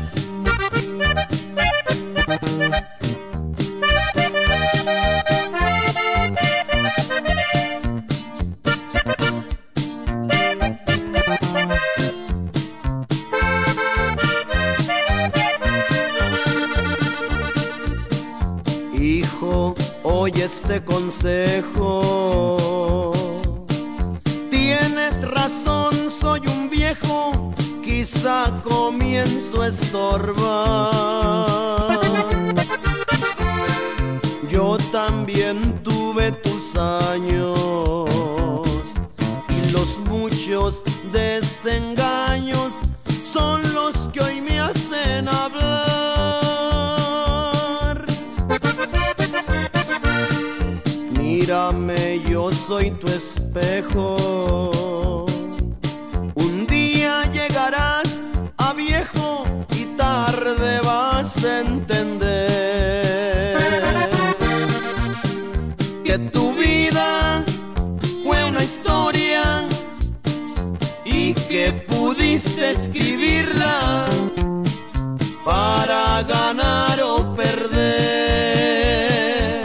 Hijo, oye este consejo. Tienes razón, soy un viejo, quizá comienzo a estorbar. Yo también tuve tus años y los muchos desengaños son los que hoy me hacen hablar. Mírame, yo soy tu espejo. Un día llegarás a viejo y tarde vas a entender que tu vida fue una historia y que pudiste escribirla para ganar o perder.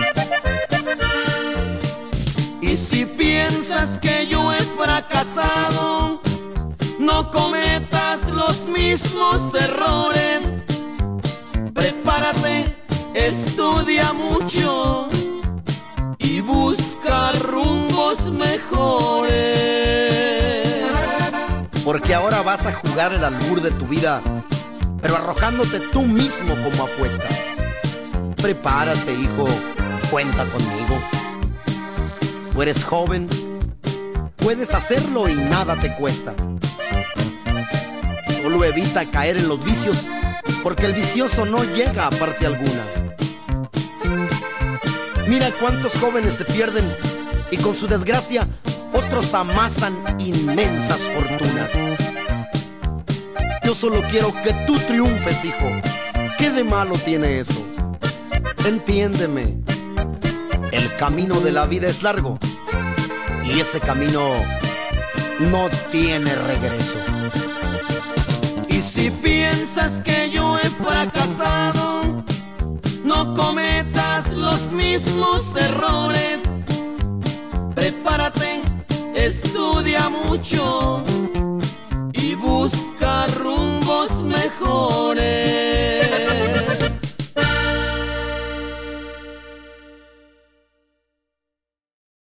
Y si piensas que yo he fracasado, no cometas los mismos errores. Prepárate, estudia mucho y busca rumbos mejores. Porque ahora vas a jugar el albur de tu vida, pero arrojándote tú mismo como apuesta. Prepárate, hijo, cuenta conmigo. Tú eres joven, puedes hacerlo y nada te cuesta. Solo evita caer en los vicios, porque el vicioso no llega a parte alguna. Mira cuántos jóvenes se pierden y con su desgracia otros amasan inmensas fortunas. Yo solo quiero que tú triunfes, hijo. ¿Qué de malo tiene eso? Entiéndeme, el camino de la vida es largo y ese camino no tiene regreso. Y si piensas que yo he fracasado, no cometas los mismos errores. Prepárate, estudia mucho